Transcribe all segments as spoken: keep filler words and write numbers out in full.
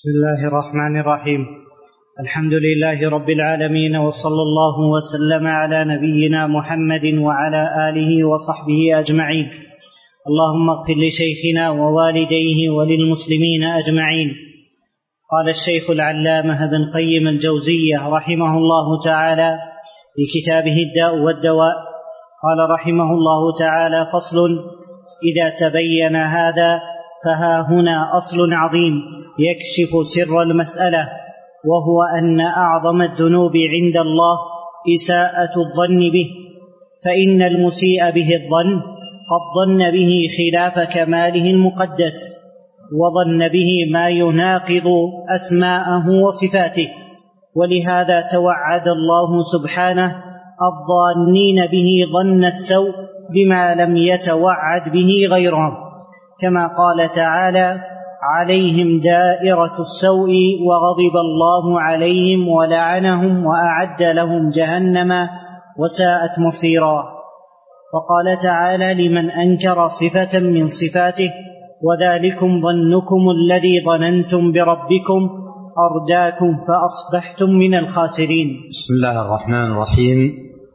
بسم الله الرحمن الرحيم. الحمد لله رب العالمين، وصلى الله وسلم على نبينا محمد وعلى آله وصحبه أجمعين. اللهم اغفر لشيخنا ووالديه وللمسلمين أجمعين. قال الشيخ العلامة ابن قيم الجوزية رحمه الله تعالى في كتابه الداء والدواء، قال رحمه الله تعالى: فصل: إذا تبين هذا فها هنا أصل عظيم يكشف سر المسألة، وهو أن أعظم الذنوب عند الله إساءة الظن به، فإن المسيء به الظن قد ظن به خلاف كماله المقدس، وظن به ما يناقض أسماءه وصفاته، ولهذا توعد الله سبحانه الظانين به ظن السوء بما لم يتوعد به غيرهم، كما قال تعالى: عليهم دائرة السوء وغضب الله عليهم ولعنهم وأعد لهم جهنم وساءت مصيرا. وقال تعالى لمن أنكر صفة من صفاته: وذلكم ظنكم الذي ظننتم بربكم أرداكم فأصبحتم من الخاسرين. بسم الله الرحمن الرحيم.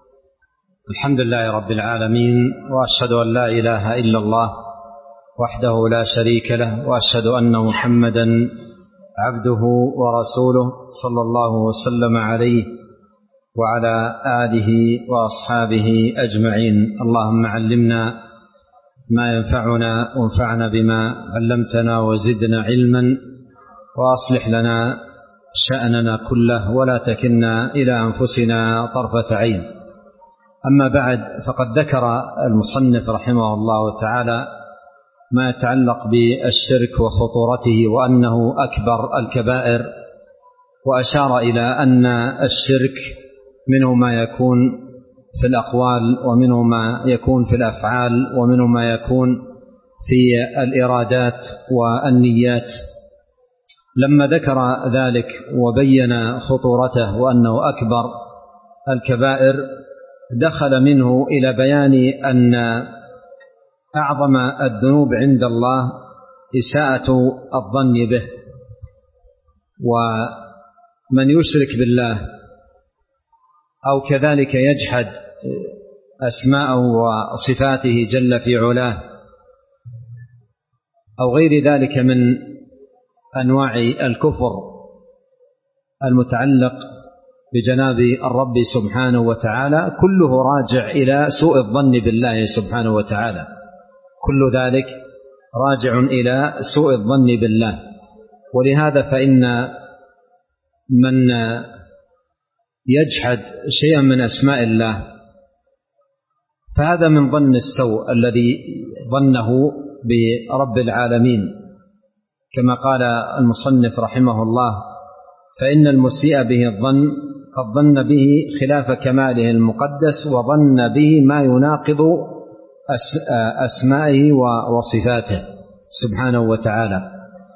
الحمد لله رب العالمين، وأشهد أن لا إله إلا الله وحده لا شريك له، وأشهد أن محمدا عبده ورسوله صلى الله وسلم عليه وعلى آله وأصحابه أجمعين. اللهم علمنا ما ينفعنا وانفعنا بما علمتنا وزدنا علما، وأصلح لنا شأننا كله ولا تكلنا إلى أنفسنا طرفة عين. أما بعد، فقد ذكر المصنف رحمه الله تعالى ما يتعلق بالشرك وخطورته، وأنه أكبر الكبائر، وأشار إلى أن الشرك منه ما يكون في الأقوال، ومنه ما يكون في الأفعال، ومنه ما يكون في الإرادات والنيات. لما ذكر ذلك وبين خطورته وأنه أكبر الكبائر، دخل منه إلى بيان أن أعظم الذنوب عند الله إساءة الظن به، ومن يشرك بالله أو كذلك يجحد أسماءه وصفاته جل في علاه أو غير ذلك من أنواع الكفر المتعلق بجناب الرب سبحانه وتعالى، كله راجع إلى سوء الظن بالله سبحانه وتعالى، كل ذلك راجع إلى سوء الظن بالله. ولهذا فإن من يجحد شيئا من أسماء الله فهذا من ظن السوء الذي ظنه برب العالمين، كما قال المصنف رحمه الله: فإن المسيء به الظن قد ظن به خلاف كماله المقدس، وظن به ما يناقض أسمائه وصفاته سبحانه وتعالى.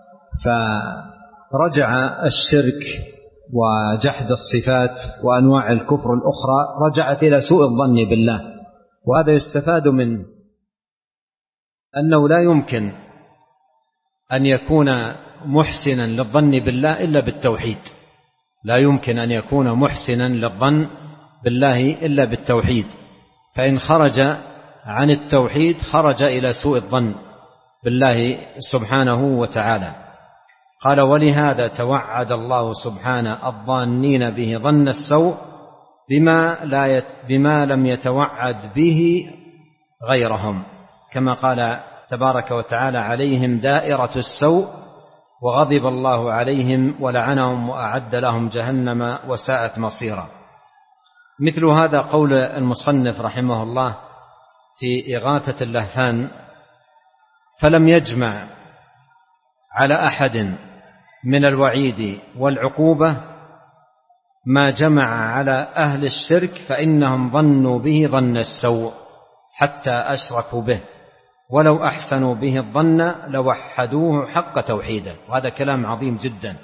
فرجع الشرك وجحد الصفات وأنواع الكفر الأخرى رجعت إلى سوء الظن بالله. وهذا يستفاد منه أنه لا يمكن أن يكون محسنا للظن بالله إلا بالتوحيد، لا يمكن أن يكون محسنا للظن بالله إلا بالتوحيد، فإن خرج عن التوحيد خرج إلى سوء الظن بالله سبحانه وتعالى. قال: ولهذا توعد الله سبحانه الظانين به ظن السوء بما, لا يت بما لم يتوعد به غيرهم، كما قال تبارك وتعالى: عليهم دائرة السوء وغضب الله عليهم ولعنهم وأعد لهم جهنم وساءت مصيرا. مثل هذا قول المصنف رحمه الله في إغاثة اللهفان: فلم يجمع على أحد من الوعيد والعقوبة ما جمع على أهل الشرك، فإنهم ظنوا به ظن السوء حتى أشركوا به، ولو أحسنوا به الظن لوحدوه حق توحيده. وهذا كلام عظيم جدا.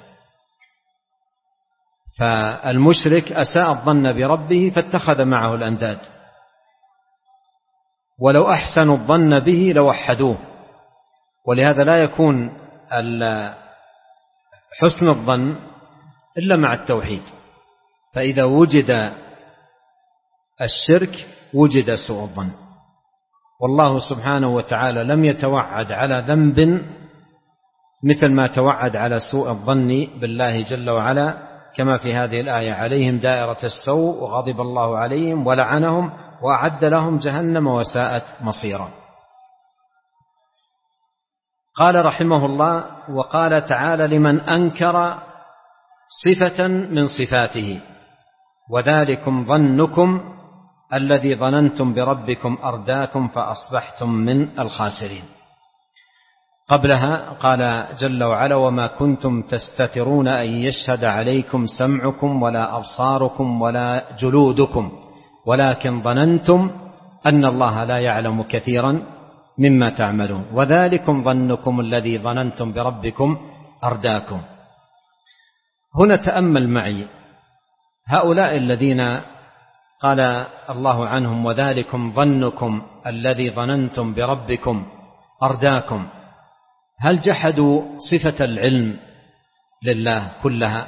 فالمشرك أساء الظن بربه فاتخذ معه الأنداد، ولو أحسنوا الظن به لوحدوه. ولهذا لا يكون حسن الظن إلا مع التوحيد، فإذا وجد الشرك وجد سوء الظن. والله سبحانه وتعالى لم يتوعد على ذنب مثل ما توعد على سوء الظن بالله جل وعلا، كما في هذه الآية: عليهم دائرة السوء وغضب الله عليهم ولعنهم وأعد لهم جهنم وساءت مصيرا. قال رحمه الله: وقال تعالى لمن أنكر صفة من صفاته: وذلكم ظنكم الذي ظننتم بربكم أرداكم فأصبحتم من الخاسرين. قبلها قال جل وعلا: وما كنتم تستترون أن يشهد عليكم سمعكم ولا أبصاركم ولا جلودكم ولكن ظننتم أن الله لا يعلم كثيرا مما تعملون وذلكم ظنكم الذي ظننتم بربكم أرداكم. هنا تأمل معي هؤلاء الذين قال الله عنهم: وذلكم ظنكم الذي ظننتم بربكم أرداكم. هل جحدوا صفة العلم لله كلها؟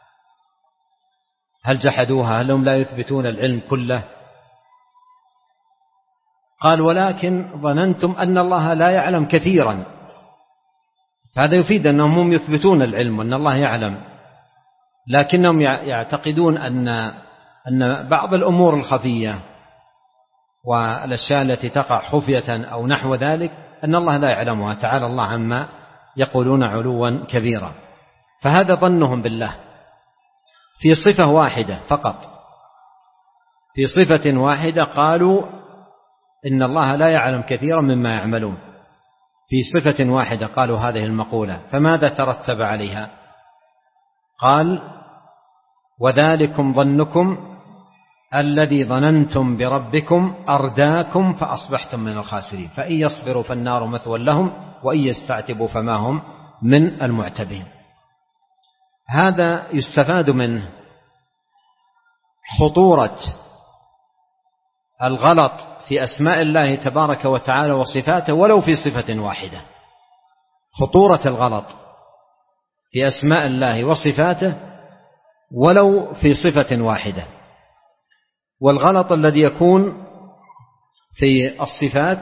هل جحدوها؟ هل هم لا يثبتون العلم كله؟ قال: ولكن ظننتم أن الله لا يعلم كثيرا. هذا يفيد أنهم هم يثبتون العلم وأن الله يعلم، لكنهم يعتقدون أن أن بعض الأمور الخفية والأشياء التي تقع خفية أو نحو ذلك أن الله لا يعلمها، تعالى الله عما يقولون علوا كبيرا. فهذا ظنهم بالله في صفة واحدة فقط، في صفة واحدة قالوا إن الله لا يعلم كثيرا مما يعملون، في صفة واحدة قالوا هذه المقولة. فماذا ترتب عليها؟ قال: وذلكم ظنكم الذي ظننتم بربكم أرداكم فأصبحتم من الخاسرين فإن يصبروا فالنار مثوى لهم وإن يستعتبوا فما هم من المعتبين. هذا يستفاد منه خطورة الغلط في أسماء الله تبارك وتعالى وصفاته ولو في صفة واحدة، خطورة الغلط في أسماء الله وصفاته ولو في صفة واحدة. والغلط الذي يكون في الصفات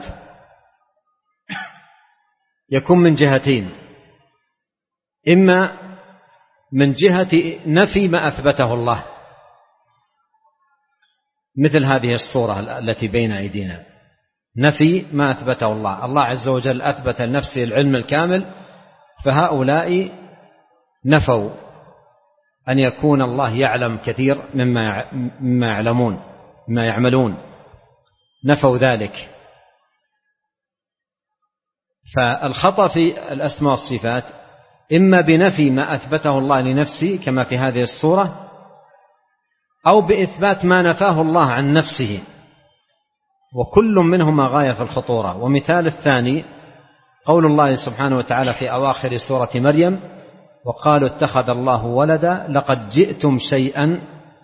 يكون من جهتين: إما من جهة نفي ما أثبته الله، مثل هذه الصورة التي بين أيدينا، نفي ما أثبته الله. الله عز وجل أثبت لنفسه العلم الكامل، فهؤلاء نفوا أن يكون الله يعلم كثير مما مما يعلمون مما يعملون، نفوا ذلك. فالخطأ في الأسماء والصفات إما بنفي ما أثبته الله لنفسه كما في هذه الصورة، أو بإثبات ما نفاه الله عن نفسه، وكل منهما غاية في الخطورة. ومثال الثاني قول الله سبحانه وتعالى في أواخر سورة مريم: وقالوا اتخذ الله ولدا لقد جئتم شيئا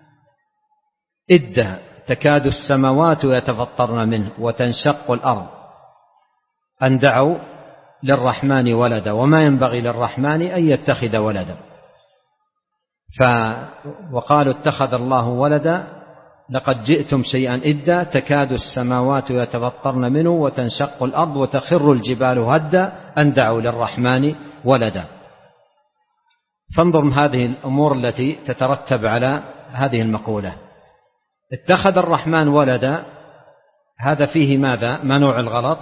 إدا تكاد السماوات يتفطرن منه وتنشق الأرض أن دعوا للرحمن ولدا وما ينبغي للرحمن أن يتخذ ولدا. ف وقالوا اتخذ الله ولدا لقد جئتم شيئا إدا تكاد السماوات يتفطرن منه وتنشق الأرض وتخر الجبال هدا أن دعوا للرحمن ولدا. فانظر هذه الأمور التي تترتب على هذه المقولة: اتخذ الرحمن ولدا، هذا فيه ماذا؟ ما نوع الغلط؟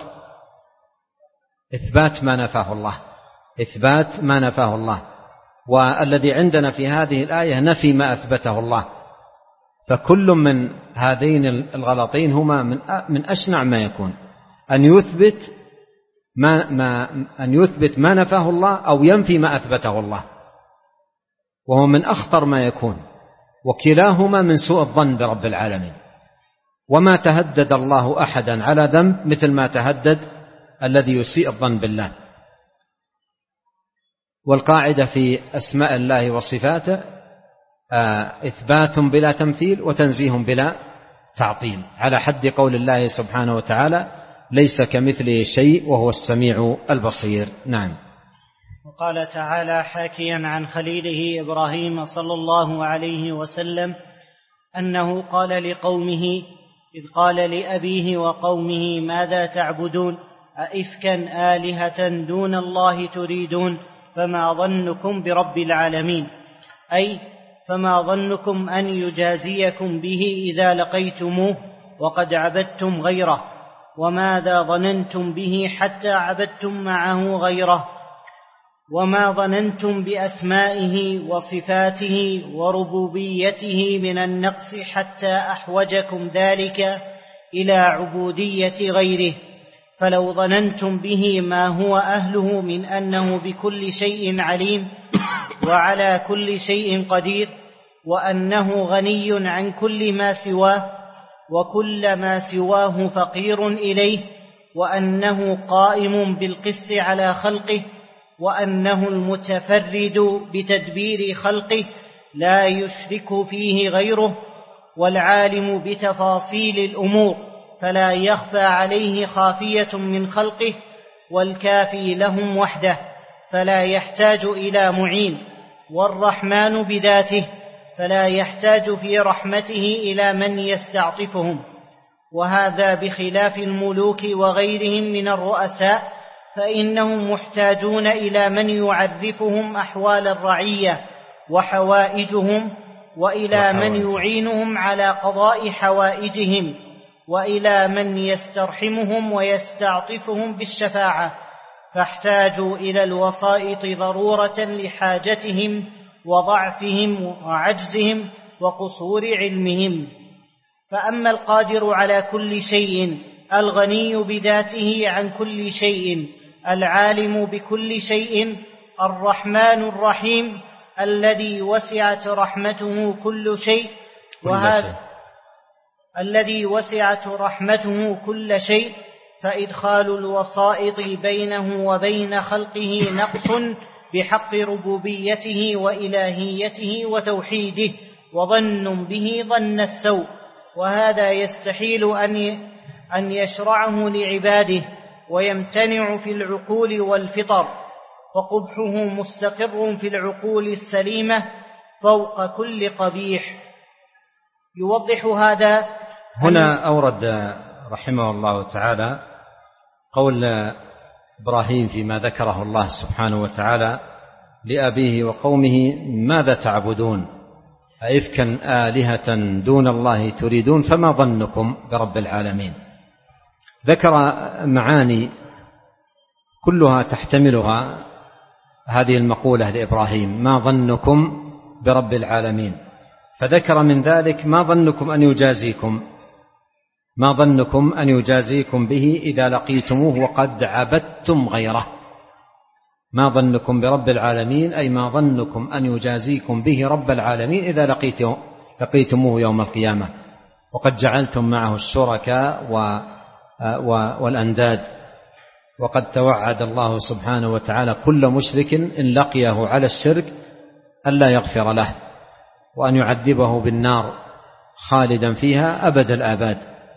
إثبات ما نفاه الله، إثبات ما نفاه الله. والذي عندنا في هذه الآية نفي ما أثبته الله. فكل من هذين الغلطين هما من من أشنع ما يكون، أن يثبت ما ما أن يثبت ما نفاه الله أو ينفي ما أثبته الله، وهو من أخطر ما يكون، وكلاهما من سوء الظن برب العالمين. وما تهدد الله أحدا على ذنب مثل ما تهدد الذي يسيء الظن بالله. والقاعدة في أسماء الله وصفاته إثبات بلا تمثيل وتنزيه بلا تعطيل، على حد قول الله سبحانه وتعالى: ليس كمثله شيء وهو السميع البصير. نعم. وقال تعالى حاكيا عن خليله إبراهيم صلى الله عليه وسلم أنه قال لقومه إذ قال لأبيه وقومه ماذا تعبدون أئفكا آلهة دون الله تريدون فما ظنكم برب العالمين، أي فما ظنكم أن يجازيكم به إذا لقيتموه وقد عبدتم غيره، وماذا ظننتم به حتى عبدتم معه غيره، وما ظننتم بأسمائه وصفاته وربوبيته من النقص حتى أحوجكم ذلك إلى عبودية غيره، فلو ظننتم به ما هو أهله من أنه بكل شيء عليم وعلى كل شيء قدير، وأنه غني عن كل ما سواه وكل ما سواه فقير إليه، وأنه قائم بالقسط على خلقه، وأنه المتفرد بتدبير خلقه لا يشرك فيه غيره، والعالم بتفاصيل الأمور فلا يخفى عليه خافية من خلقه، والكافي لهم وحده فلا يحتاج إلى معين، والرحمن بذاته فلا يحتاج في رحمته إلى من يستعطفهم، وهذا بخلاف الملوك وغيرهم من الرؤساء، فإنهم محتاجون إلى من يعرفهم أحوال الرعية وحوائجهم، وإلى من يعينهم على قضاء حوائجهم، وإلى من يسترحمهم ويستعطفهم بالشفاعة، فاحتاجوا إلى الوسائط ضرورة لحاجتهم وضعفهم وعجزهم وقصور علمهم. فأما القادر على كل شيء الغني بذاته عن كل شيء العالم بكل شيء الرحمن الرحيم الذي وسعت رحمته كل شيء، وهذا الذي وسعت رحمته كل شيء، فإدخال الوسائط بينه وبين خلقه نقص بحق ربوبيته وإلهيته وتوحيده، وظن به ظن السوء، وهذا يستحيل أن أن يشرعه لعباده، ويمتنع في العقول والفطر، فقبحه مستقر في العقول السليمة فوق كل قبيح. يوضح هذا هنا أورد رحمه الله تعالى قول إبراهيم فيما ذكره الله سبحانه وتعالى لأبيه وقومه ماذا تعبدون أئفكا آلهة دون الله تريدون فما ظنكم برب العالمين. ذكر معاني كلها تحتملها هذه المقولة لإبراهيم ما ظنكم برب العالمين، فذكر من ذلك ما ظنكم أن يجازيكم ما ظنكم أن يجازيكم به إذا لقيتموه وقد عبدتم غيره. ما ظنكم برب العالمين أي ما ظنكم أن يجازيكم به رب العالمين إذا لقيتموه يوم القيامة وقد جعلتم معه الشركاء والأنداد. وقد توعد الله سبحانه وتعالى كل مشرك إن لقيه على الشرك ألا يغفر له وأن يعذبه بالنار خالدا فيها أبد الآباد.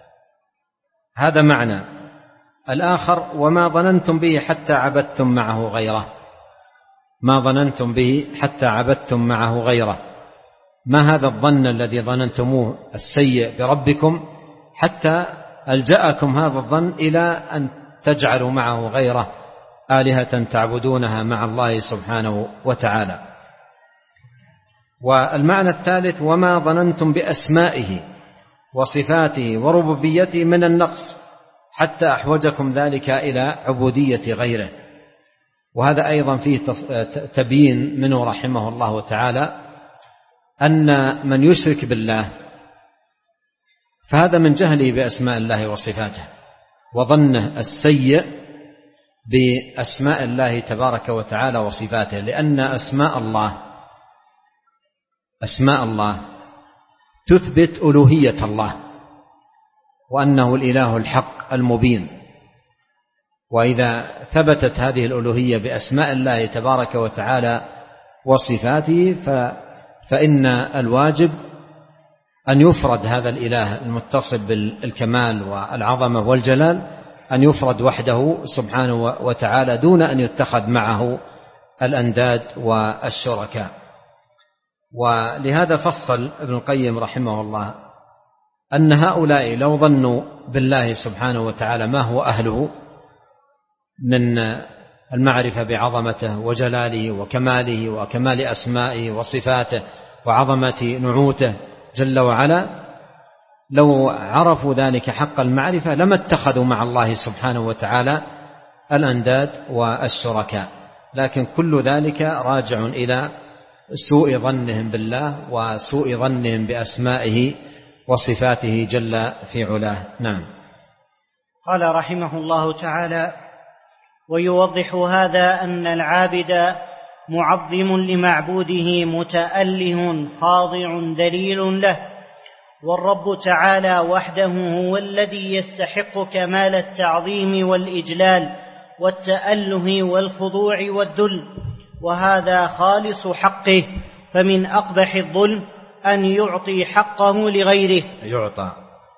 هذا معنى. الآخر وما ظننتم به حتى عبدتم معه غيره. ما ظننتم به حتى عبدتم معه غيره، ما هذا الظن الذي ظننتموه السيء بربكم حتى ألجأكم هذا الظن إلى أن تجعلوا معه غيره آلهة تعبدونها مع الله سبحانه وتعالى. والمعنى الثالث وما ظننتم بأسمائه وصفاته وربوبيته من النقص حتى أحوجكم ذلك إلى عبودية غيره. وهذا أيضا فيه تبيين منه رحمه الله تعالى أن من يشرك بالله فهذا من جهله بأسماء الله وصفاته وظنه السيء بأسماء الله تبارك وتعالى وصفاته، لأن أسماء الله أسماء الله تثبت ألوهية الله وأنه الإله الحق المبين. وإذا ثبتت هذه الألوهية بأسماء الله تبارك وتعالى وصفاته فإن الواجب أن يفرد هذا الإله المتصف بالكمال والعظمة والجلال، أن يفرد وحده سبحانه وتعالى دون أن يتخذ معه الأنداد والشركاء. ولهذا فصل ابن القيم رحمه الله أن هؤلاء لو ظنوا بالله سبحانه وتعالى ما هو أهله من المعرفة بعظمته وجلاله وكماله وكمال أسمائه وصفاته وعظمة نعوته جل وعلا، لو عرفوا ذلك حق المعرفة لما اتخذوا مع الله سبحانه وتعالى الأنداد والشركاء. لكن كل ذلك راجع إلى سوء ظنهم بالله وسوء ظنهم بأسمائه وصفاته جل في علاه. نعم. قال رحمه الله تعالى: ويوضح هذا أن العابد معظم لمعبوده متأله خاضع دليل له، والرب تعالى وحده هو الذي يستحق كمال التعظيم والإجلال والتأله والخضوع والذل، وهذا خالص حقه. فمن أقبح الظلم أن يعطي حقه لغيره يعطى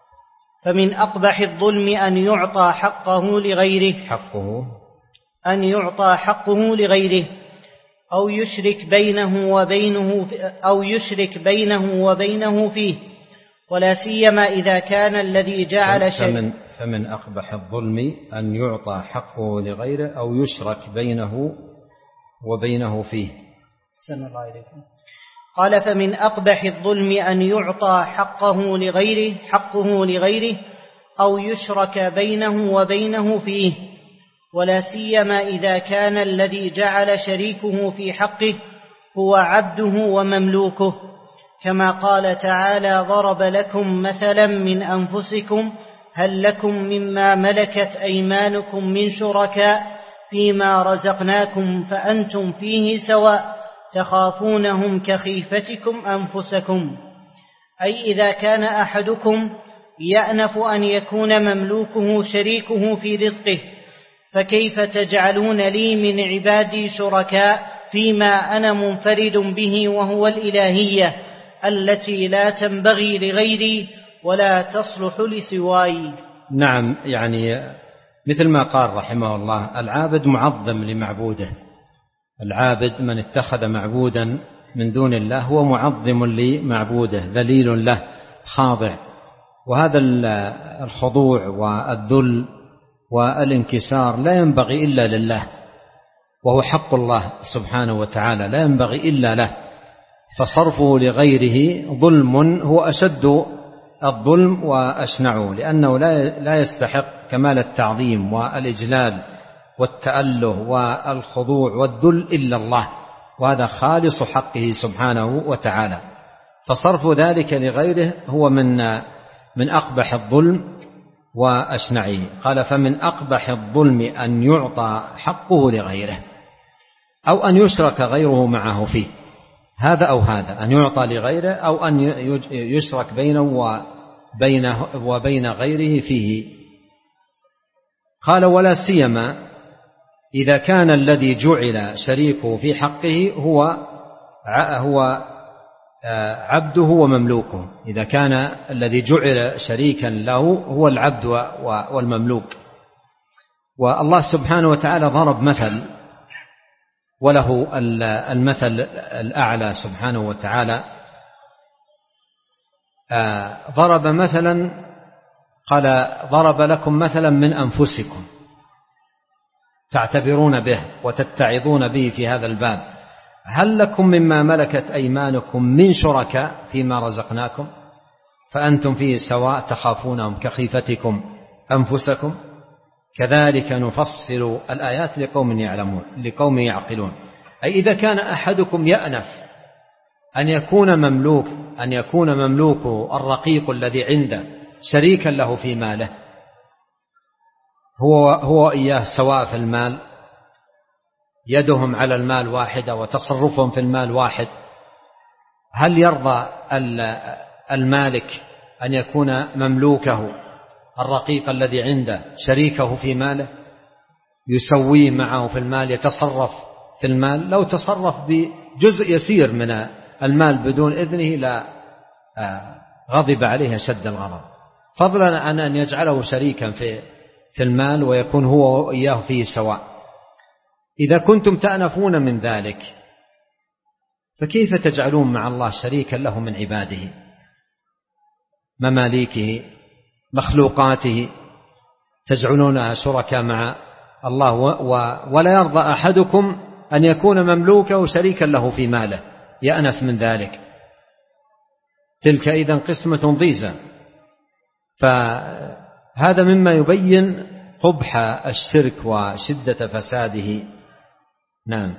فمن أقبح الظلم أن يعطى حقه لغيره حقه أن يعطى حقه لغيره أو يشرك بينه وبينه أو يشرك بينه وبينه فيه، ولا سيما إذا كان الذي جعل فمن, فمن أقبح الظلم أن يعطى حقه لغيره أو يشرك بينه وبينه فيه. سن الله عليكم. قال: فمن أقبح الظلم أن يعطى حقه لغيره حقه لغيره أو يشرك بينه وبينه فيه، ولا سيما إذا كان الذي جعل شريكه في حقه هو عبده ومملوكه، كما قال تعالى: ضرب لكم مثلا من أنفسكم هل لكم مما ملكت أيمانكم من شركاء فيما رزقناكم فأنتم فيه سواء تخافونهم كخيفتكم أنفسكم. أي إذا كان أحدكم يأنف أن يكون مملوكه شريكه في رزقه، فكيف تجعلون لي من عبادي شركاء فيما أنا منفرد به، وهو الإلهية التي لا تنبغي لغيري ولا تصلح لسواي. نعم، يعني مثل ما قال رحمه الله: العابد معظم لمعبوده. العابد من اتخذ معبودا من دون الله هو معظم لمعبوده ذليل له خاضع، وهذا الخضوع والذل والانكسار لا ينبغي إلا لله، وهو حق الله سبحانه وتعالى لا ينبغي إلا له، فصرفه لغيره ظلم هو أشد الظلم وأشنعه، لأنه لا يستحق كمال التعظيم والإجلال والتأله والخضوع والذل إلا الله، وهذا خالص حقه سبحانه وتعالى. فصرف ذلك لغيره هو من من أقبح الظلم وأشنعه. قال: فمن أقبح الظلم أن يعطى حقه لغيره أو أن يشرك غيره معه فيه. هذا أو هذا، أن يعطى لغيره أو أن يشرك بينه وبينه وبين غيره فيه. قال: ولا سيما إذا كان الذي جعل شريكه في حقه هو هو عبده ومملوكه. إذا كان الذي جعل شريكا له هو العبد والمملوك. والله سبحانه وتعالى ضرب مثل وله المثل الأعلى سبحانه وتعالى. ضرب مثلا، قال: ضرب لكم مثلا من أنفسكم تعتبرون به وتتعظون به في هذا الباب، هل لكم مما ملكت أيمانكم من شركاء فيما رزقناكم فأنتم فيه سواء تخافونهم كخيفتكم أنفسكم. كذلك نفصل الآيات لقوم يعلمون لقوم يعقلون. أي إذا كان أحدكم يأنف أن يكون مملوك أن يكون مملوكه الرقيق الذي عنده شريكا له في ماله، هو هو إياه سواء في المال، يدهم على المال واحدة وتصرفهم في المال واحد، هل يرضى المالك أن يكون مملوكه الرقيق الذي عنده شريكه في ماله، يسويه معه في المال، يتصرف في المال؟ لو تصرف بجزء يسير من المال بدون إذنه لا غضب عليه شد الغضب، فضلا عن أن يجعله شريكا في في المال ويكون هو وإياه فيه سواء. إذا كنتم تأنفون من ذلك فكيف تجعلون مع الله شريكا له من عباده، مماليكه، مخلوقاته، تجعلونها شركاء مع الله، ولا يرضى أحدكم أن يكون مملوكه شريكا له في ماله يأنف من ذلك، تلك إذن قسمة ضيزى. فهذا مما يبين قبح الشرك وشدة فساده. نعم.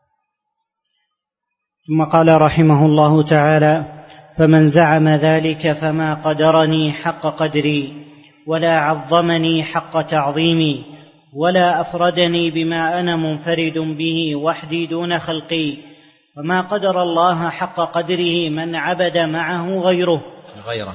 ثم قال رحمه الله تعالى: فمن زعم ذلك فما قدرني حق قدري ولا عظمني حق تعظيمي ولا أفردني بما أنا منفرد به وحدي دون خلقي، وما قدر الله حق قدره من عبد معه غيره غيره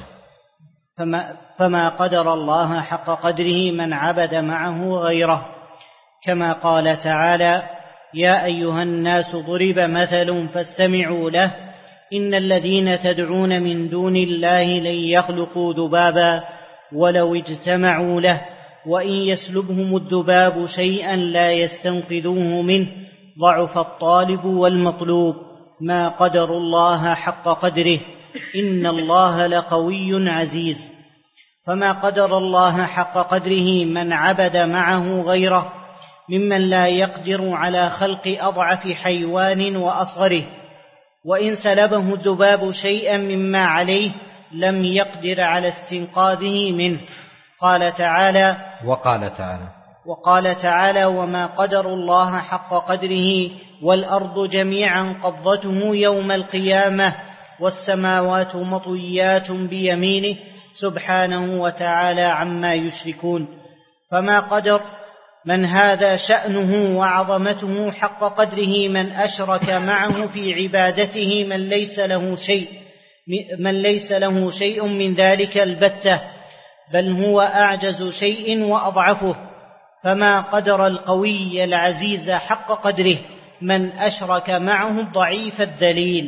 فما, فما قدر الله حق قدره من عبد معه غيره، كما قال تعالى: يا أيها الناس ضرب مثل فاستمعوا له إن الذين تدعون من دون الله لن يخلقوا ذبابا ولو اجتمعوا له وإن يسلبهم الذباب شيئا لا يستنقذوه منه ضعف الطالب والمطلوب، ما قدروا الله حق قدره إن الله لقوي عزيز. فما قدر الله حق قدره من عبد معه غيره ممن لا يقدر على خلق أضعف حيوان وأصغره، وإن سلبه الذباب شيئا مما عليه لم يقدر على استنقاذه منه. قال تعالى وقال تعالى وقال تعالى: وما قدر الله حق قدره والأرض جميعا قبضته يوم القيامة والسماوات مطويات بيمينه سبحانه وتعالى عما يشركون. فما قدر من هذا شأنه وعظمته حق قدره من أشرك معه في عبادته من ليس له شيء من ليس له شيء من ذلك البتة، بل هو أعجز شيء وأضعفه. فما قدر القوي العزيز حق قدره من أشرك معه الضعيف الذليل.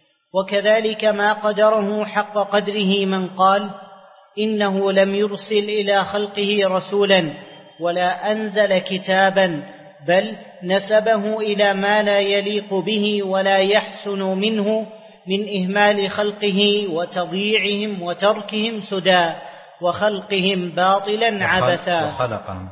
وكذلك ما قدره حق قدره من قال إنه لم يرسل إلى خلقه رسولا ولا أنزل كتابا، بل نسبه إلى ما لا يليق به ولا يحسن منه من إهمال خلقه وتضييعهم وتركهم سدى وخلقهم باطلا عبثا وخلقهم,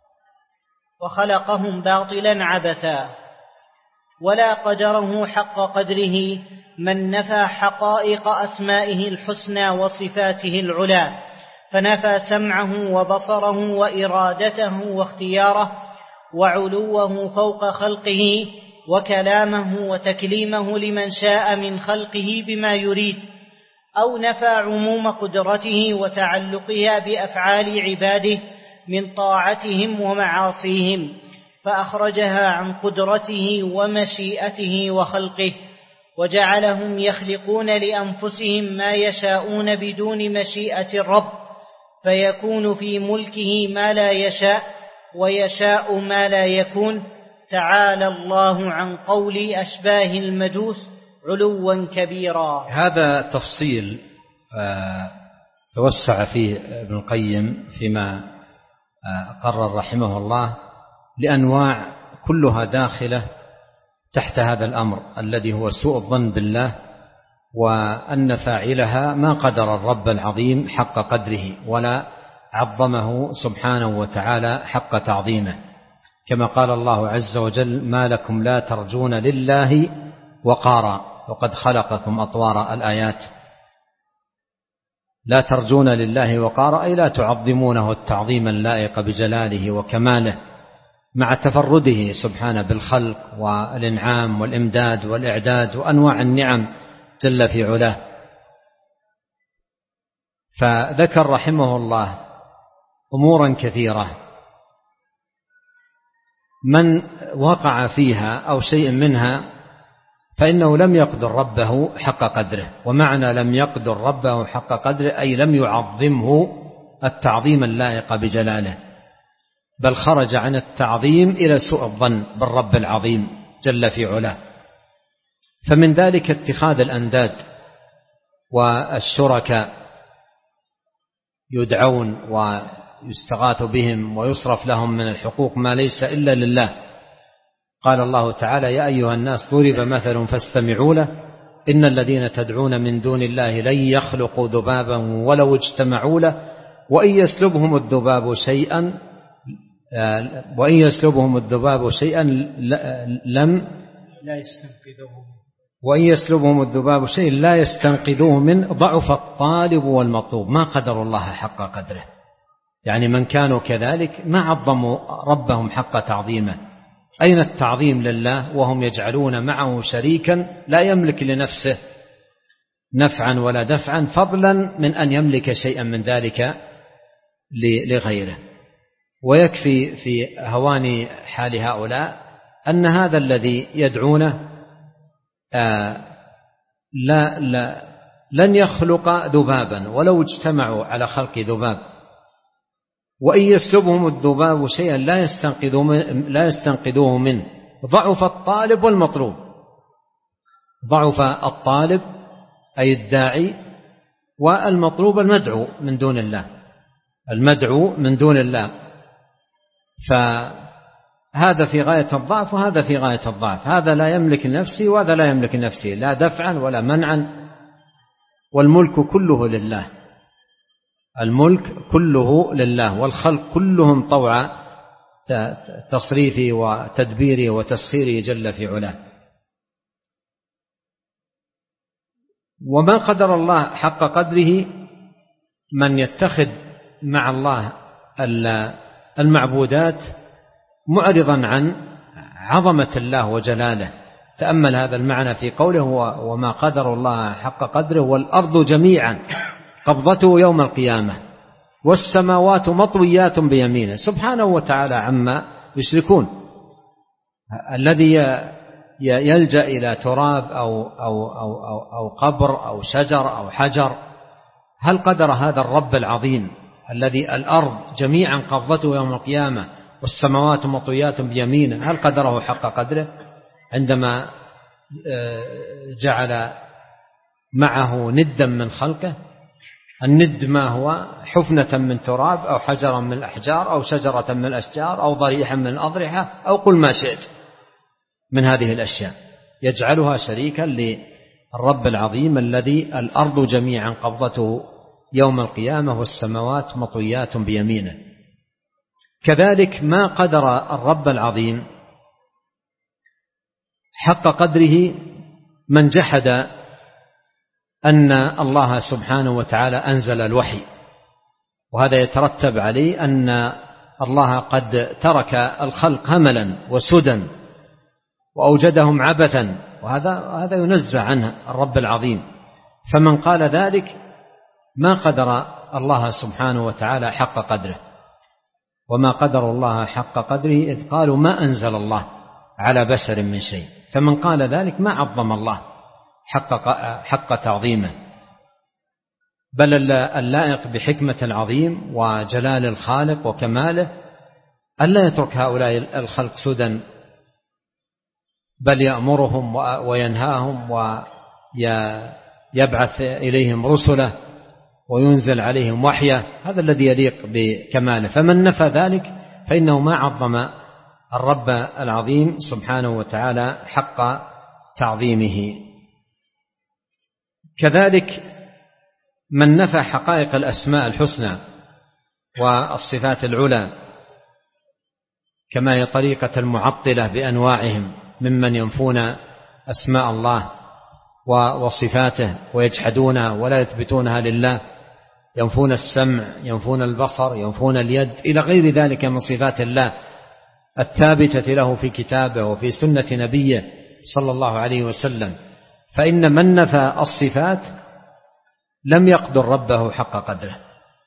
وخلقهم باطلا عبثا. ولا قدره حق قدره من نفى حقائق أسمائه الحسنى وصفاته العلى، فنفى سمعه وبصره وإرادته واختياره وعلوه فوق خلقه وكلامه وتكليمه لمن شاء من خلقه بما يريد، أو نفى عموم قدرته وتعلقها بأفعال عباده من طاعتهم ومعاصيهم، فأخرجها عن قدرته ومشيئته وخلقه، وجعلهم يخلقون لأنفسهم ما يشاءون بدون مشيئة الرب، فيكون في ملكه ما لا يشاء ويشاء ما لا يكون. تعالى الله عن قول أشباه المجوس علوا كبيرا. هذا تفصيل توسع فيه ابن القيم فيما قرر رحمه الله لأنواع كلها داخلة تحت هذا الأمر الذي هو سوء الظن بالله، وأن فاعلها ما قدر الرب العظيم حق قدره ولا عظمه سبحانه وتعالى حق تعظيمه، كما قال الله عز وجل: ما لكم لا ترجون لله وقارا وقد خلقكم أطوارا. الآيات: لا ترجون لله وقارا أي لا تعظمونه التعظيم اللائق بجلاله وكماله، مع تفرده سبحانه بالخلق والإنعام والإمداد والإعداد وأنواع النعم جل في علاه. فذكر رحمه الله أمورا كثيرة من وقع فيها أو شيء منها فإنه لم يقدر ربه حق قدره، ومعنى لم يقدر ربه حق قدره أي لم يعظمه التعظيم اللائق بجلاله، بل خرج عن التعظيم إلى سوء الظن بالرب العظيم جل في علاه. فمن ذلك اتخاذ الأنداد والشركاء يدعون ويستغاث بهم ويصرف لهم من الحقوق ما ليس إلا لله، قال الله تعالى: يا أيها الناس ضرب مثل فاستمعوا له إن الذين تدعون من دون الله لن يخلقوا ذبابا ولو اجتمعوا له وإن يسلبهم الذباب شيئا وإن يسلبهم الذباب شيئا لم لا يستنقذوه وإن يسلبهم الذباب شيئا لا يستنقذوه من ضعف الطالب والمطلوب. ما قدر الله حق قدره، يعني من كانوا كذلك ما عظموا ربهم حق تعظيمه. أين التعظيم لله وهم يجعلون معه شريكا لا يملك لنفسه نفعا ولا دفعا، فضلا من أن يملك شيئا من ذلك لغيره. ويكفي في هوان حال هؤلاء أن هذا الذي يدعونه آه لا لا لن يخلق ذبابا ولو اجتمعوا على خلق ذباب، وإن يسلبهم الذباب شيئا لا يستنقذوه من لا يستنقذوه منه. ضعف الطالب والمطلوب. ضعف الطالب أي الداعي، والمطلوب المدعو من دون الله، المدعو من دون الله. فهذا في غاية الضعف وهذا في غاية الضعف، هذا لا يملك نفسه وهذا لا يملك نفسه، لا دفعا ولا منعا. والملك كله لله، الملك كله لله، والخلق كلهم طوع تصريفه وتدبيره وتسخيره جل في علاه. وما قدر الله حق قدره من يتخذ مع الله المعبودات معرضا عن عظمة الله وجلاله. تأمل هذا المعنى في قوله: وما قدر الله حق قدره والأرض جميعا قبضته يوم القيامة والسماوات مطويات بيمينه. سبحانه وتعالى عما يشركون. الذي يلجأ إلى تراب أو, أو, أو, أو, أو قبر أو شجر أو حجر، هل قدر هذا الرب العظيم الذي الأرض جميعا قبضته يوم القيامة والسماوات مطويات بيمينه، هل قدره حق قدره عندما جعل معه ندا من خلقه؟ الند ما هو؟ حفنة من تراب أو حجرا من الأحجار أو شجرة من الأشجار أو ضريحا من الأضرحة أو قل ما شئت من هذه الأشياء، يجعلها شريكا للرب العظيم الذي الأرض جميعا قبضته يوم القيامة والسماوات مطويات بيمينه. كذلك ما قدر الرب العظيم حق قدره من جحد أن الله سبحانه وتعالى أنزل الوحي، وهذا يترتب عليه أن الله قد ترك الخلق هملا وسدى وأوجدهم عبثا، وهذا هذا ينزع عنه الرب العظيم. فمن قال ذلك ما قدر الله سبحانه وتعالى حق قدره. وما قدر الله حق قدره إذ قالوا ما أنزل الله على بشر من شيء. فمن قال ذلك ما عظم الله حق, حق تعظيمه، بل اللائق بحكمة العظيم وجلال الخالق وكماله ألا يترك هؤلاء الخلق سدى، بل يأمرهم وينهاهم ويبعث إليهم رسله وينزل عليهم وحيه. هذا الذي يليق بكماله. فمن نفى ذلك فإنه ما عظم الرب العظيم سبحانه وتعالى حق تعظيمه. كذلك من نفى حقائق الأسماء الحسنى والصفات العلى، كما هي طريقة المعطلة بأنواعهم ممن ينفون أسماء الله وصفاته ويجحدونها ولا يثبتونها لله، ينفون السمع، ينفون البصر، ينفون اليد، إلى غير ذلك من صفات الله الثابتة له في كتابه وفي سنة نبيه صلى الله عليه وسلم. فإن من نفى الصفات لم يقدر ربه حق قدره.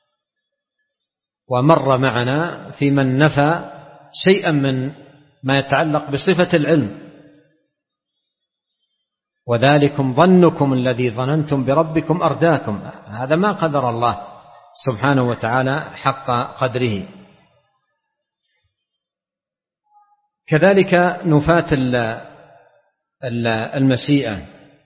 ومر معنا في من نفى شيئا من ما يتعلق بصفة العلم: وذلكم ظنكم الذي ظننتم بربكم أرداكم. هذا ما قدر الله سبحانه وتعالى حق قدره. كذلك نفاة المشيئة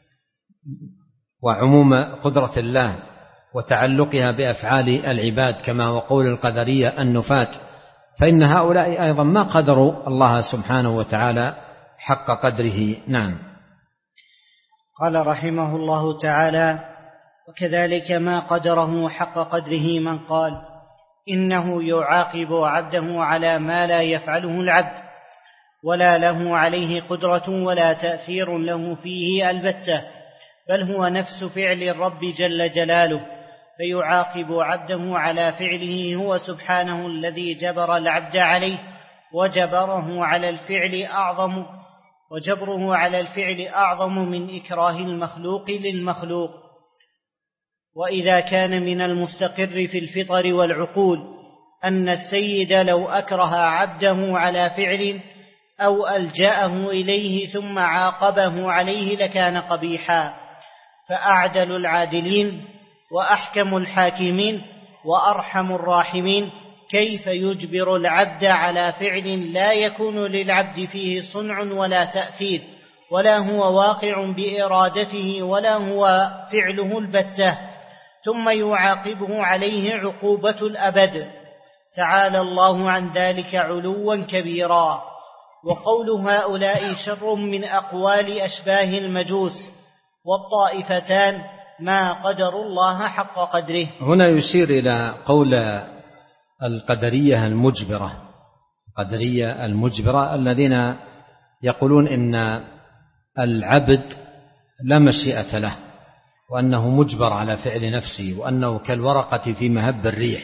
وعموم قدرة الله وتعلقها بأفعال العباد، كما هو قول القدرية النفاة، فإن هؤلاء أيضا ما قدروا الله سبحانه وتعالى حق قدره. نعم. قال رحمه الله تعالى: وكذلك ما قدره حق قدره من قال إنه يعاقب عبده على ما لا يفعله العبد ولا له عليه قدرة ولا تأثير له فيه البتة، بل هو نفس فعل الرب جل جلاله، فيعاقب عبده على فعله هو سبحانه الذي جبر العبد عليه، وجبره على الفعل أعظم وجبره على الفعل أعظم من إكراه المخلوق للمخلوق. وإذا كان من المستقر في الفطر والعقول أن السيد لو أكره عبده على فعل أو ألجأه إليه ثم عاقبه عليه لكان قبيحا، فأعدل العادلين وأحكم الحاكمين وأرحم الراحمين كيف يجبر العبد على فعل لا يكون للعبد فيه صنع ولا تأثير، ولا هو واقع بإرادته ولا هو فعله البتة، ثم يعاقبه عليه عقوبة الأبد. تعالى الله عن ذلك علوا كبيرا. وقول هؤلاء شر من أقوال أشباه المجوس والطائفتان ما قدر الله حق قدره. هنا يشير إلى قول القدرية المجبرة القدرية المجبرة الذين يقولون إن العبد لا مشيئة له، وأنه مجبر على فعل نفسه، وأنه كالورقة في مهب الريح.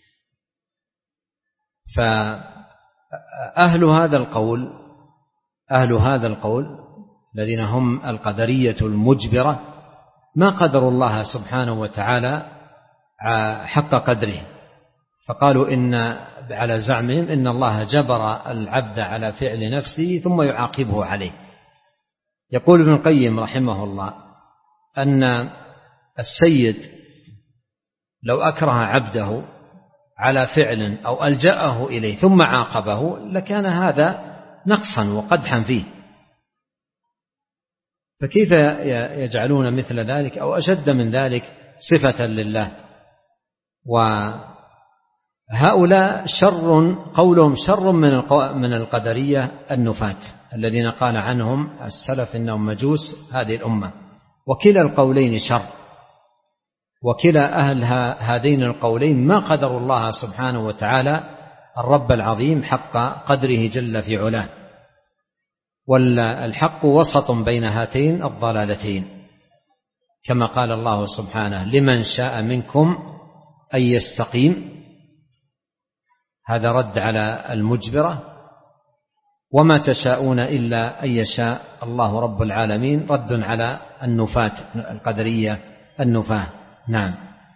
فأهل هذا القول أهل هذا القول الذين هم القدرية المجبرة ما قدروا الله سبحانه وتعالى حق قدره، فقالوا إن على زعمهم إن الله جبر العبد على فعل نفسه ثم يعاقبه عليه. يقول ابن القيم رحمه الله أن السيد لو أكره عبده على فعل أو ألجأه إليه ثم عاقبه لكان هذا نقصا وقدحا فيه، فكيف يجعلون مثل ذلك أو أشد من ذلك صفة لله؟ وهؤلاء شر، قولهم شر من القدرية النفاة الذين قال عنهم السلف إنهم مجوس هذه الأمة. وكلا القولين شر، وكلا أهل هذين القولين ما قدروا الله سبحانه وتعالى الرب العظيم حق قدره جل في علاه. والحق وسط بين هاتين الضلالتين، كما قال الله سبحانه: لمن شاء منكم أن يستقيم. هذا رد على المجبرة. وما تشاءون إلا أن يشاء الله رب العالمين، رد على النفاة القدرية النفاة. نعم.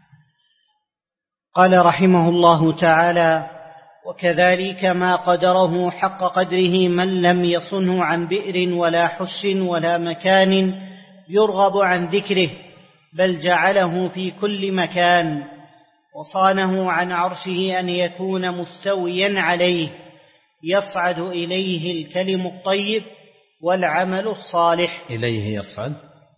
قال رحمه الله تعالى: وكذلك ما قدره حق قدره من لم يصنه عن بئر ولا حش ولا مكان يرغب عن ذكره، بل جعله في كل مكان، وصانه عن عرشه أن يكون مستويا عليه، يصعد إليه الكلم الطيب والعمل الصالح. إليه يصعد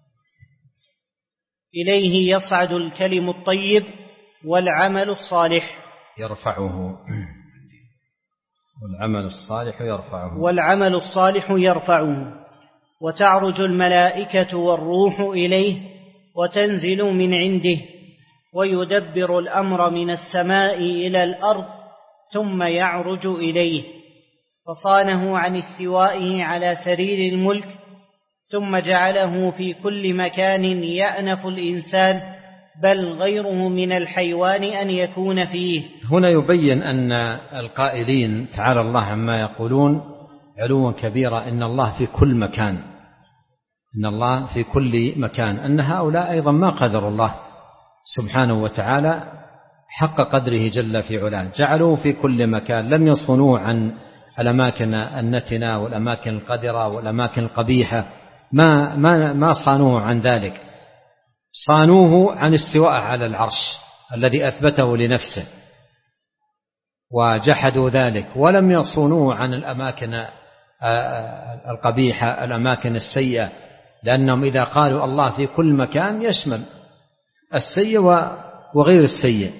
إليه يصعد الكلم الطيب والعمل الصالح يرفعه والعمل الصالح يرفعه والعمل الصالح يرفعه وتعرج الملائكة والروح إليه وتنزل من عنده، ويدبر الأمر من السماء إلى الأرض ثم يعرج إليه، فصانه عن استوائه على سرير الملك، ثم جعله في كل مكان يأنف الإنسان بل غيره من الحيوان أن يكون فيه. هنا يبين أن القائلين تعالى الله عما يقولون علوا كبيرا إن الله في كل مكان إن الله في كل مكان أن هؤلاء أيضا ما قدروا الله سبحانه وتعالى حق قدره جل في علاه، جعلوه في كل مكان، لم يصنوه عن الأماكن النتنة والأماكن القذرة والأماكن القبيحة، ما, ما, ما صانوه عن ذلك، صانوه عن استواء على العرش الذي أثبته لنفسه، وجحدوا ذلك، ولم يصونوه عن الأماكن القبيحة الأماكن السيئة، لأنهم إذا قالوا الله في كل مكان يشمل السيء وغير السيء،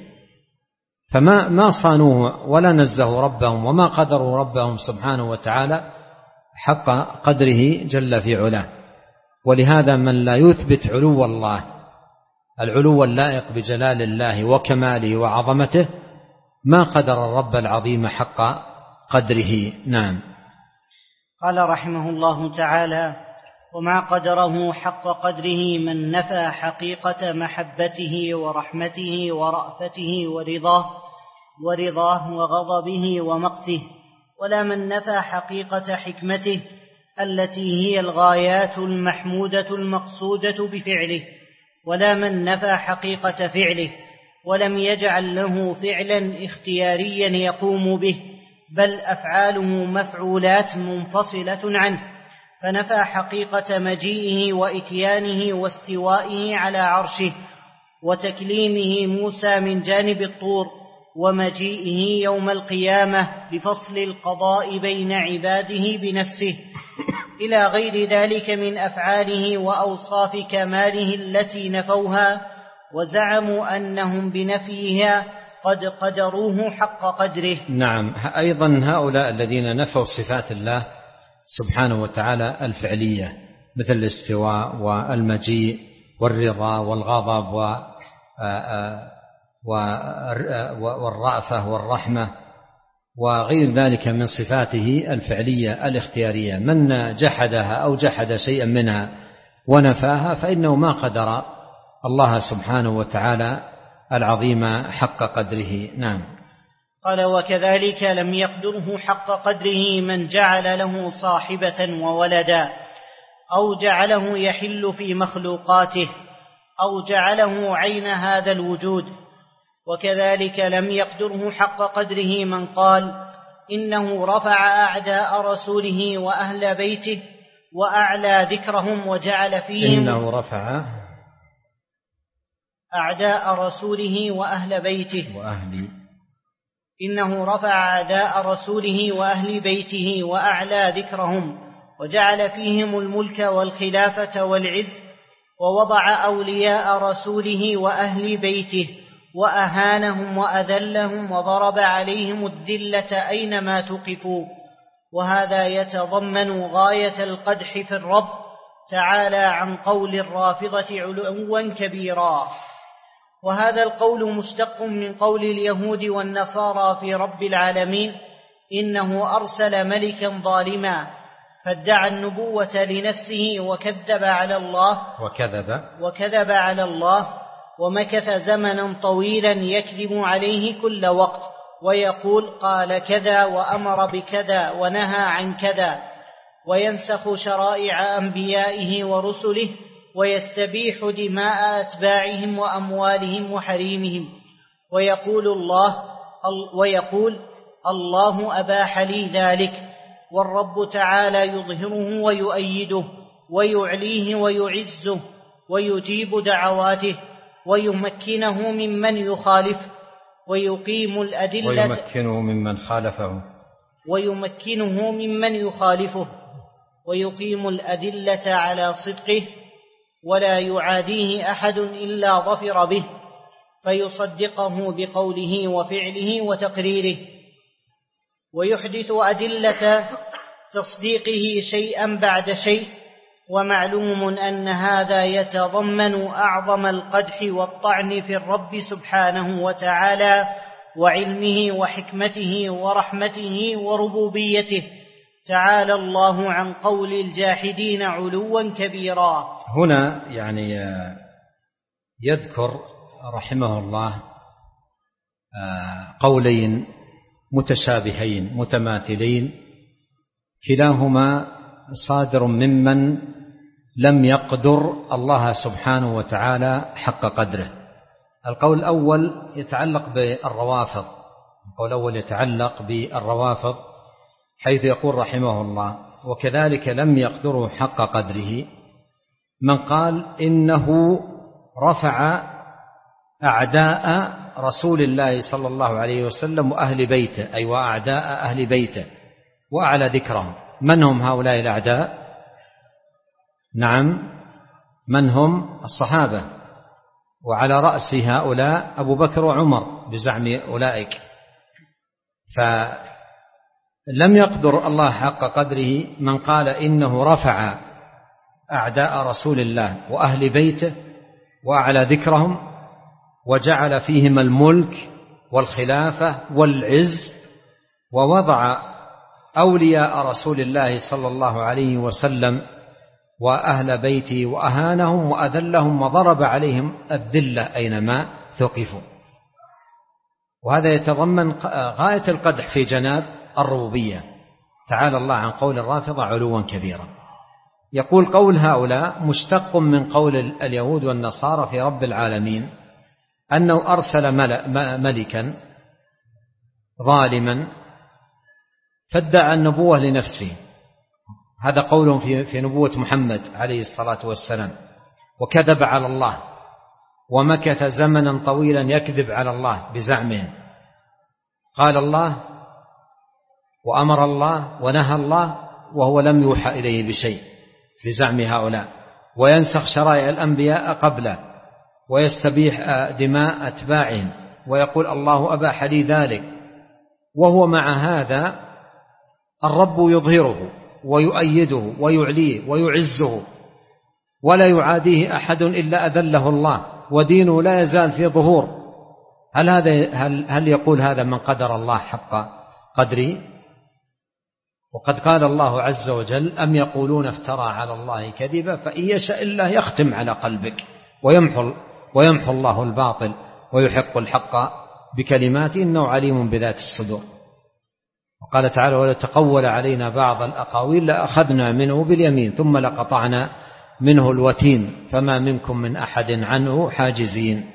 فما ما صانوه ولا نزهوا ربهم وما قدروا ربهم سبحانه وتعالى حق قدره جل في علاه. ولهذا من لا يثبت علو الله، العلو اللائق بجلال الله وكماله وعظمته، ما قدر الرب العظيم حق قدره. نعم. قال رحمه الله تعالى: وما قدره حق قدره من نفى حقيقة محبته ورحمته ورأفته ورضاه ورضاه وغضبه ومقته، ولا من نفى حقيقة حكمته التي هي الغايات المحمودة المقصودة بفعله، ولا من نفى حقيقة فعله ولم يجعل له فعلا اختياريا يقوم به، بل أفعاله مفعولات منفصلة عنه، فنفى حقيقة مجيئه وإتيانه واستوائه على عرشه وتكليمه موسى من جانب الطور ومجيئه يوم القيامة بفصل القضاء بين عباده بنفسه، إلى غير ذلك من أفعاله وأوصاف كماله التي نفوها وزعموا أنهم بنفيها قد قدروه حق قدره. نعم. أيضا هؤلاء الذين نفوا صفات الله سبحانه وتعالى الفعلية، مثل الاستواء والمجيء والرضا والغضب والرأفة والرحمة وغير ذلك من صفاته الفعلية الاختيارية، من جحدها أو جحد شيئا منها ونفاها فإنه ما قدر الله سبحانه وتعالى العظيم حق قدره. نعم. قال: وكذلك لم يقدره حق قدره من جعل له صاحبة وولدا، أو جعله يحل في مخلوقاته، أو جعله عين هذا الوجود. وكذلك لم يقدره حق قدره من قال إنه رفع أعداء رسوله وأهل بيته وأعلى ذكرهم وجعل فيهم إنه رفع أعداء رسوله وأهل بيته وأهل إنه رفع أعداء رسوله وأهل بيته وأعلى ذكرهم وجعل فيهم الملك والخلافة والعز، ووضع أولياء رسوله وأهل بيته وأهانهم وأذلهم وضرب عليهم الذلة أينما تقفوا. وهذا يتضمن غاية القدح في الرب تعالى عن قول الرافضة علوا كبيرا. وهذا القول مشتق من قول اليهود والنصارى في رب العالمين إنه أرسل ملكا ظالما، فادعى النبوة لنفسه وكذب على الله وكذب وكذب على الله ومكث زمنا طويلا يكذب عليه كل وقت ويقول قال كذا وأمر بكذا ونهى عن كذا، وينسخ شرائع أنبيائه ورسله ويستبيح دماء أتباعهم وأموالهم وحريمهم، ويقول الله ويقول الله أباح لي ذلك، والرب تعالى يظهره ويؤيده ويعليه ويعزه ويجيب دعواته ويمكنه ممن يخالفه ويقيم الأدلة ويمكنه ممن خالفه ويمكنه ممن يخالفه ويقيم الأدلة على صدقه، ولا يعاديه أحد إلا ظفر به فيصدقه بقوله وفعله وتقريره، ويحدث أدلة تصديقه شيئا بعد شيء. ومعلوم أن هذا يتضمن أعظم القدح والطعن في الرب سبحانه وتعالى وعلمه وحكمته ورحمته وربوبيته، تعالى الله عن قول الجاحدين علوا كبيرا. هنا يعني يذكر رحمه الله قولين متشابهين متماثلين، كلاهما صادر ممن لم يقدر الله سبحانه وتعالى حق قدره. القول الأول يتعلق بالروافض القول الأول يتعلق بالروافض حيث يقول رحمه الله: وكذلك لم يقدروا حق قدره من قال إنه رفع أعداء رسول الله صلى الله عليه وسلم وأهل بيته، أي وأعداء أهل بيته وأعلى ذكرهم. من هم هؤلاء الأعداء؟ نعم، من هم؟ الصحابة، وعلى رأس هؤلاء أبو بكر وعمر بزعم أولئك. لم يقدر الله حق قدره من قال إنه رفع أعداء رسول الله وأهل بيته وأعلى ذكرهم وجعل فيهم الملك والخلافة والعز، ووضع أولياء رسول الله صلى الله عليه وسلم وأهل بيته وأهانهم وأذلهم وضرب عليهم الذلة أينما ثقفوا. وهذا يتضمن غاية القدح في جناب الربوبية. تعالى الله عن قول الرافضة علوا كبيرا. يقول قول هؤلاء مشتق من قول اليهود والنصارى في رب العالمين أنه أرسل ملكا ظالما فادعى النبوة لنفسه، هذا قولهم في في نبوة محمد عليه الصلاة والسلام، وكذب على الله ومكث زمنا طويلا يكذب على الله بزعمهم. قال الله وأمر الله ونهى الله وهو لم يوحى إليه بشيء في زعم هؤلاء، وينسخ شرائع الأنبياء قبله ويستبيح دماء أتباعهم ويقول الله أباح لي ذلك. وهو مع هذا الرب يظهره ويؤيده ويعليه ويعزه ولا يعاديه أحد إلا أذله الله، ودينه لا يزال في ظهور. هل هذا هل هل يقول هذا من قدر الله حق قدره؟ وقد قال الله عز وجل أم يقولون افترى على الله كذبا فإن يشاء الله يختم على قلبك ويمحو ويمحو الله الباطل ويحق الحق بكلماته إنه عليم بذات الصدور. وقال تعالى ولو تقول علينا بعض الأقاويل لأخذنا منه باليمين ثم لقطعنا منه الوتين فما منكم من أحد عنه حاجزين.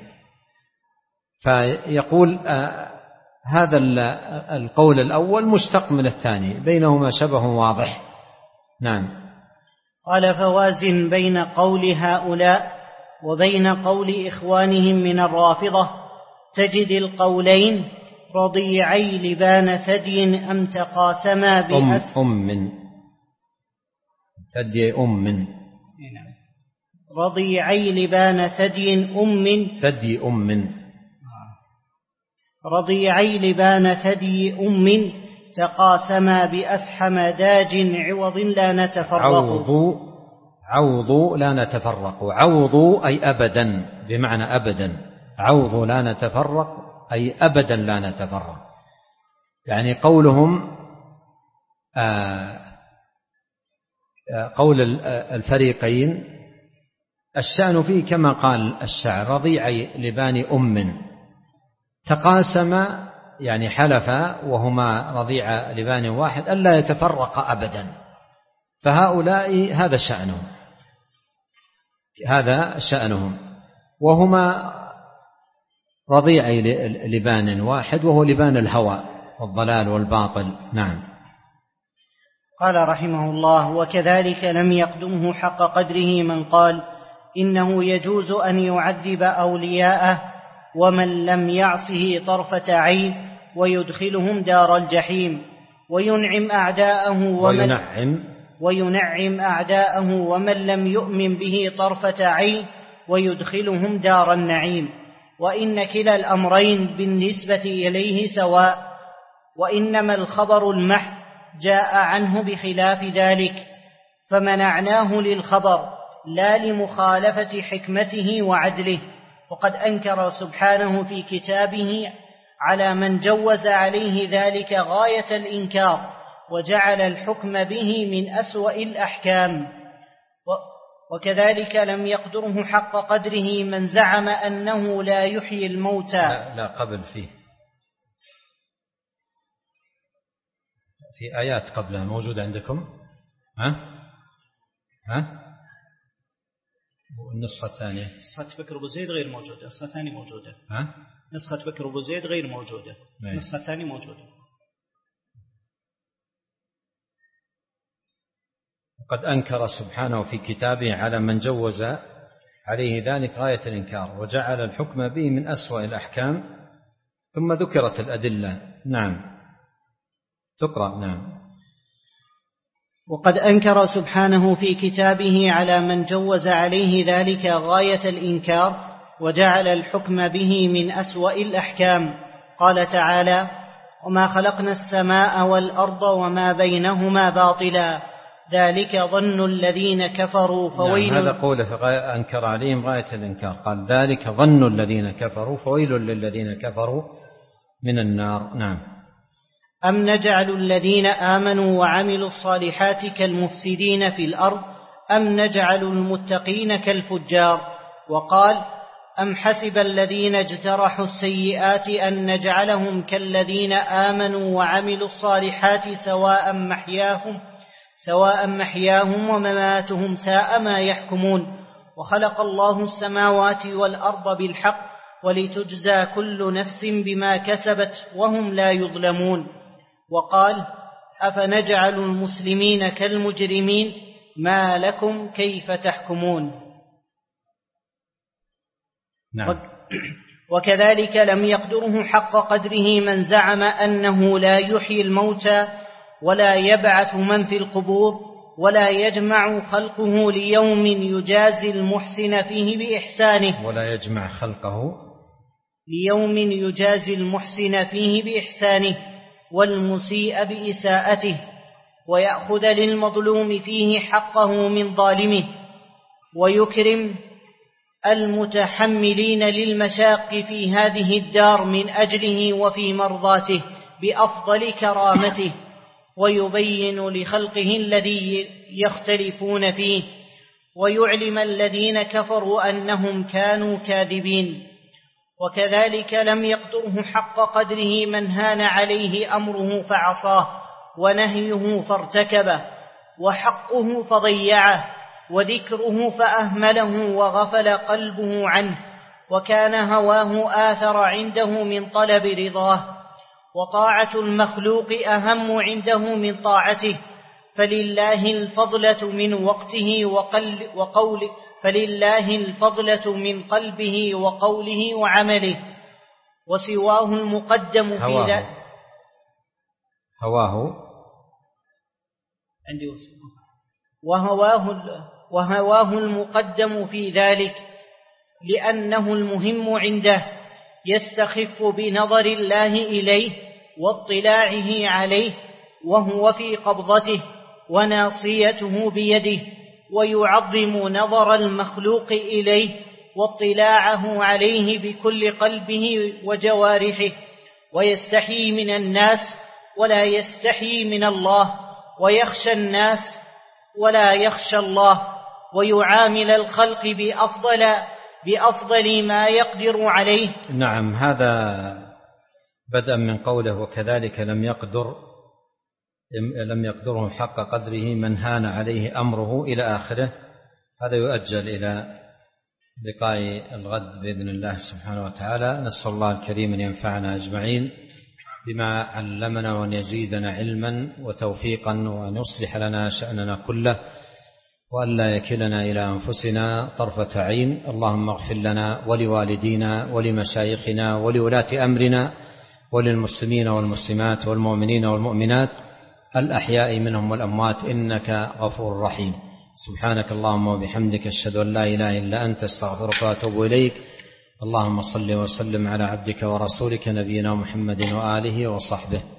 فيقول آه هذا القول الأول مشتق من الثاني، بينهما شبه واضح. نعم. قال فوازن بين قول هؤلاء وبين قول إخوانهم من الرافضة تجد القولين رضيعي لبان ثدي أم تقاسما بأس أم من ثدي أم من رضيعي لبان ثدي أم ثدي أم من رضيعي لبان ثدي أم تقاسما بأسحم داج عوض لا نتفرق. عوض عوض لا نتفرق. عوض أي أبدا بمعنى أبدا، عوض لا نتفرق أي أبدا لا نتفرق. يعني قولهم آه قول الفريقين الشأن فيه كما قال الشاعر رضيعي لبان أم تقاسم يعني حلفا وهما رضيع لبان واحد ألا يتفرق أبدا. فهؤلاء هذا شأنهم هذا شأنهم وهما رضيعي لبان واحد وهو لبان الهوى والضلال والباطل. نعم. قال رحمه الله وكذلك لم يقدمه حق قدره من قال إنه يجوز أن يعذب أولياءه ومن لم يعصه طرفة عين ويدخلهم دار الجحيم وينعم أعداءه ومن, وينعم وينعم أعداءه ومن لم يؤمن به طرفة عين ويدخلهم دار النعيم. وإن كلا الأمرين بالنسبة إليه سواء، وإنما الخبر المحض جاء عنه بخلاف ذلك فمنعناه للخبر لا لمخالفة حكمته وعدله. وقد أنكر سبحانه في كتابه على من جوز عليه ذلك غاية الإنكار وجعل الحكم به من أسوأ الأحكام. وكذلك لم يقدره حق قدره من زعم أنه لا يحيي الموتى. لا, لا قبل فيه في آيات قبلها موجودة عندكم. ها ها النسخة الثانية نسخة بكر أبو زيد غير موجودة، النسخة الثانية موجودة. ها نسخة بكر أبو زيد غير موجودة، النسخة الثانية موجودة. وقد أنكر سبحانه في كتابه على من جوز عليه ذلك غاية الإنكار وجعل الحكم به من أسوأ الأحكام ثم ذكرت الأدلة. نعم تقرأ. نعم. وقد أنكر سبحانه في كتابه على من جوز عليه ذلك غاية الإنكار وجعل الحكم به من أسوأ الأحكام. قال تعالى وما خلقنا السماء والأرض وما بينهما باطلا ذلك ظن الذين كفروا فويل. نعم، هذا قوله أنكر عليهم غاية الإنكار، قال ذلك ظن الذين كفروا فويل للذين كفروا من النار. نعم. أم نجعل الذين آمنوا وعملوا الصالحات كالمفسدين في الأرض أم نجعل المتقين كالفجار. وقال أم حسب الذين اجترحوا السيئات أن نجعلهم كالذين آمنوا وعملوا الصالحات سواء محياهم سواء محياهم ومماتهم ساء ما يحكمون. وخلق الله السماوات والأرض بالحق ولتجزى كل نفس بما كسبت وهم لا يظلمون. وقال أفنجعل المسلمين كالمجرمين ما لكم كيف تحكمون. نعم. وكذلك لم يقدره حق قدره من زعم أنه لا يحيي الموتى ولا يبعث من في القبور ولا يجمع خلقه ليوم يجازي المحسن فيه بإحسانه ولا يجمع خلقه ليوم يجازي المحسن فيه بإحسانه والمسيء بإساءته ويأخذ للمظلوم فيه حقه من ظالمه ويكرم المتحملين للمشاق في هذه الدار من أجله وفي مرضاته بأفضل كرامته ويبين لخلقه الذي يختلفون فيه ويعلم الذين كفروا أنهم كانوا كاذبين. وكذلك لم يقدره حق قدره من هان عليه أمره فعصاه ونهيه فارتكبه وحقه فضيعه وذكره فأهمله وغفل قلبه عنه وكان هواه آثر عنده من طلب رضاه وطاعة المخلوق أهم عنده من طاعته فلله الفضلة من وقته وقل وقوله فلله الفضلة من قلبه وقوله وعمله وسواه المقدم في هواه ذلك هواه عندي وهواه وهواه المقدم في ذلك لأنه المهم عنده يستخف بنظر الله إليه واطلاعه عليه وهو في قبضته وناصيته بيده ويعظم نظر المخلوق إليه واطلاعه عليه بكل قلبه وجوارحه ويستحي من الناس ولا يستحي من الله ويخشى الناس ولا يخشى الله ويعامل الخلق بأفضل بأفضل ما يقدر عليه. نعم، هذا بدءا من قوله وكذلك لم يقدر لم يقدره حق قدره من هان عليه أمره إلى آخره. هذا يؤجل إلى لقاء الغد بإذن الله سبحانه وتعالى. نسأل الله الكريم أن ينفعنا أجمعين بما علمنا وأن يزيدنا علما وتوفيقا وأن يصلح لنا شأننا كله وأن لا يكلنا إلى أنفسنا طرفة عين. اللهم اغفر لنا ولوالدينا ولمشايخنا ولولاة أمرنا وللمسلمين والمسلمات والمؤمنين والمؤمنات الأحياء منهم والأموات إنك غفور رحيم. سبحانك اللهم وبحمدك أشهد أن لا إله إلا أنت استغفرك وأتوب إليك. اللهم صل وسلم على عبدك ورسولك نبينا محمد وآله وصحبه.